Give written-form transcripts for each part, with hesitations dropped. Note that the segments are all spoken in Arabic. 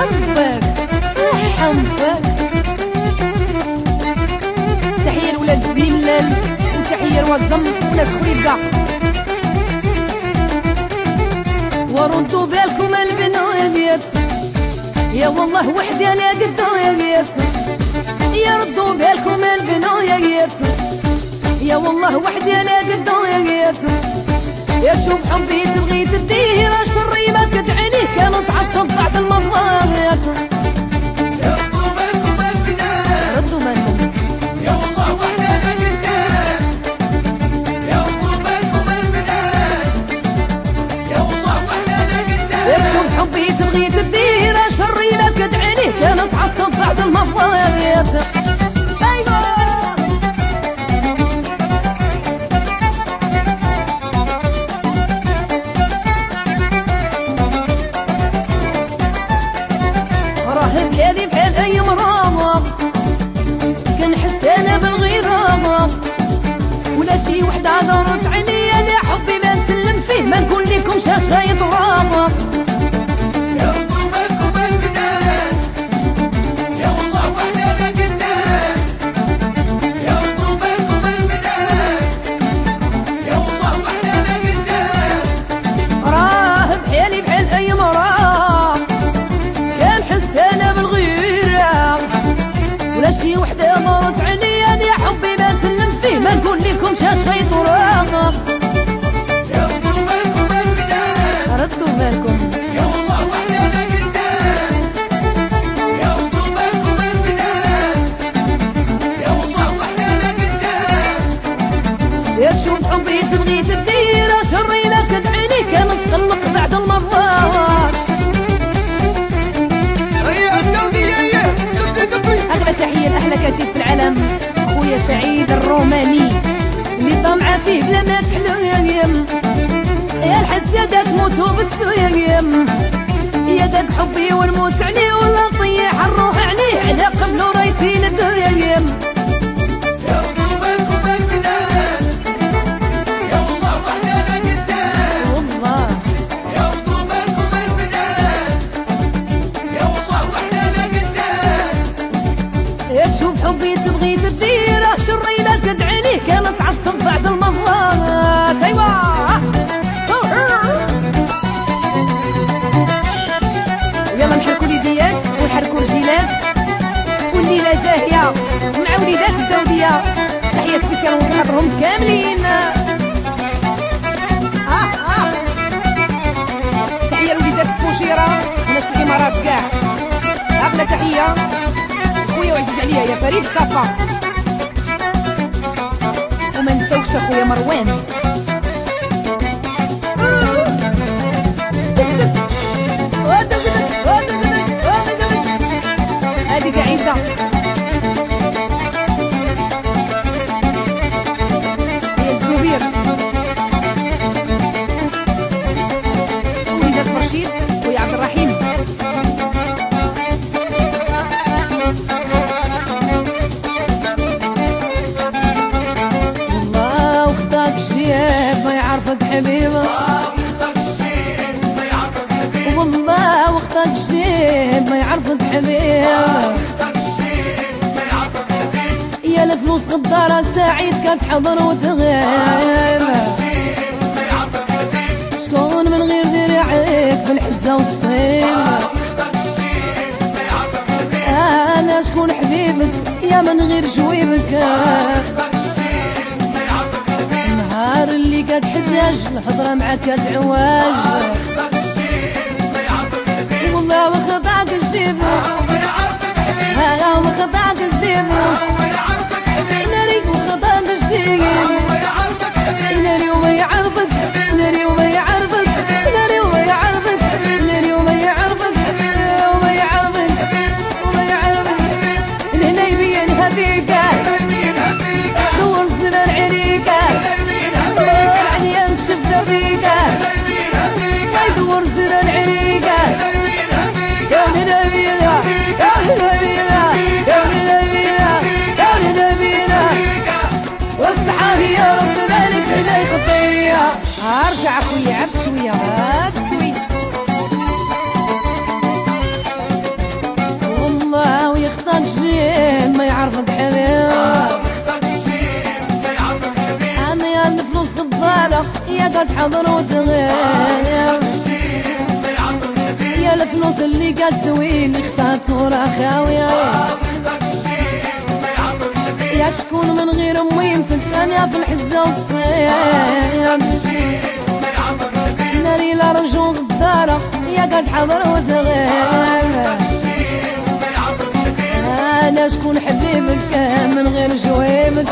حبك حبك. تحية لولاد بني ملال وتحية لواد زم وناس خريب كاع. وردوا بالكم البنات يا والله وحدي على قدايات. يا ردوا بالكم البنات يا والله وحدي على قدايات. يا تشوف حبي تبغي تديه راه شري ما تقطعنيه كانوا تعصب بعض المرات. يا ردوا بالكم البنات ردوا بالكم يا والله وحدي على قدايات. يا ردوا بالكم البنات يا والله وحدي على قدايات. يا تشوف حبي تبغي تديه راه شري ما تقطعنيه كانوا تعصب بعض المرات. بحالي بحال اي مرامة كنحس انا بالغرامة ولا شي وحدة دارت عليا لا حبي ما نسلم فيه ما نقول لكمش اش غيطرامة. يا ردوا بالكم البنات يا والله وحدي على قدايات. يا ردوا بالكم البنات يا والله وحدي على قدايات. راه بحالي بحال اي مرامة كنحس انا بالغيرة ولا شي وحدة دارت عليا يا حبي ما نسلم فيه ما نقول لكمش اش غيطرامة. يا ردوا بالكم البنات ردوا بالكم يا والله وحدي على قدايات. يا ردوا بالكم البنات يا والله وحدي على قدايات. يا تشوف حبي تبغي تدير شري لا تدعيني كان تخلق بعد المرات. اغلى تحيه لاحلى كاتب في العالم خويا سعيد الروماني اللي طامعه فيه بلا ما تحلم. يا الحسادة تموتوا بالسويم يا داك حبي ونموت عليه ولا نطيح الروح عليه على قبله رايسين الديم. يا ردوا بالكم البنات يا والله وحدي على قدايات. والله يا ردوا بالكم البنات يا والله وحدي على قدايات. يا تشوف حبي تبغي تدير شري لا تدعيني كان تعصب بعد المرات. ايوا يلا نحركوا اليديات ونحركوا الرجيلات والليله زاهيه مع وليدات الدوديه. تحيه سبيسيال ونخاطرهم كاملين. تحيه لوليدات الفوجيره وناس الامارات كاع. اغلى تحيه خويا وعزيز عليا يا فريد كافا وما نساوكش اخويا مروان. هذيك عيسى هي الزبير وليدات مرشيد خويا عبد الرحيم. والله وخداك الشيب ما يعرفك حبيبه. والله واختك الشيب ما يعرفك حبيب. يا الفلوس غدارة سعيد كتحضر وتغيب. شكون من غير دراعيك في الحزة وتصيب. انا شكون حبيبك يا من غير جويبك. النهار اللي كتحتاج الهضرة معاك كتعواج. والله وخضعك الجيب ها وخضعك الجيب ناري وخضعك الجيب ناري وما يعرفك ناري وما يعرفك ناري وما يعرفك ناري وما يعرفك وما يعرفك وما يعرفك. الهنا يبينها فيك دور الزمان عليك دور عليا نكشف فيك ما يدور الزمان عليك. يا نبينا يا نبينا يا نبينا يا نبينا والصحابي يا راس مالك لا يخطيها. ارجع اخويا عبس شويه عبس شويه. حضر وتغير يا الفلوس اللي قد وين اختارت ورا خاوية يا شكون من غير امي مسكانيا في الحزة وتصير ناري لا رجو غدارة يا قد حضر وتغير انا شكون حبيبك من غير جويبك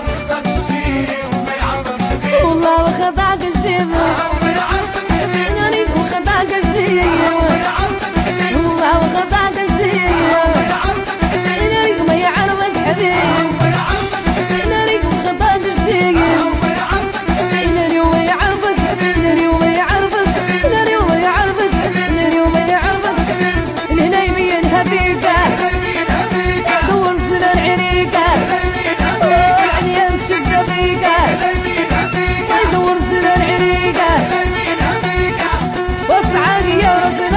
والله وخدعك الشيبك ناري وخدعك الشيبك والله وخدعك الشيبك ناري ما يعرفك حبيب ناري وخدعك الشيبك ناري وما يعرفك ناري وما يعرفك ناري وما يعرفك ناري وما يعرفك الهنا يبينها فيك دور سنة العريكة والعنيا مشفة فيك يدور سنة العريكة واسعاك يا رسول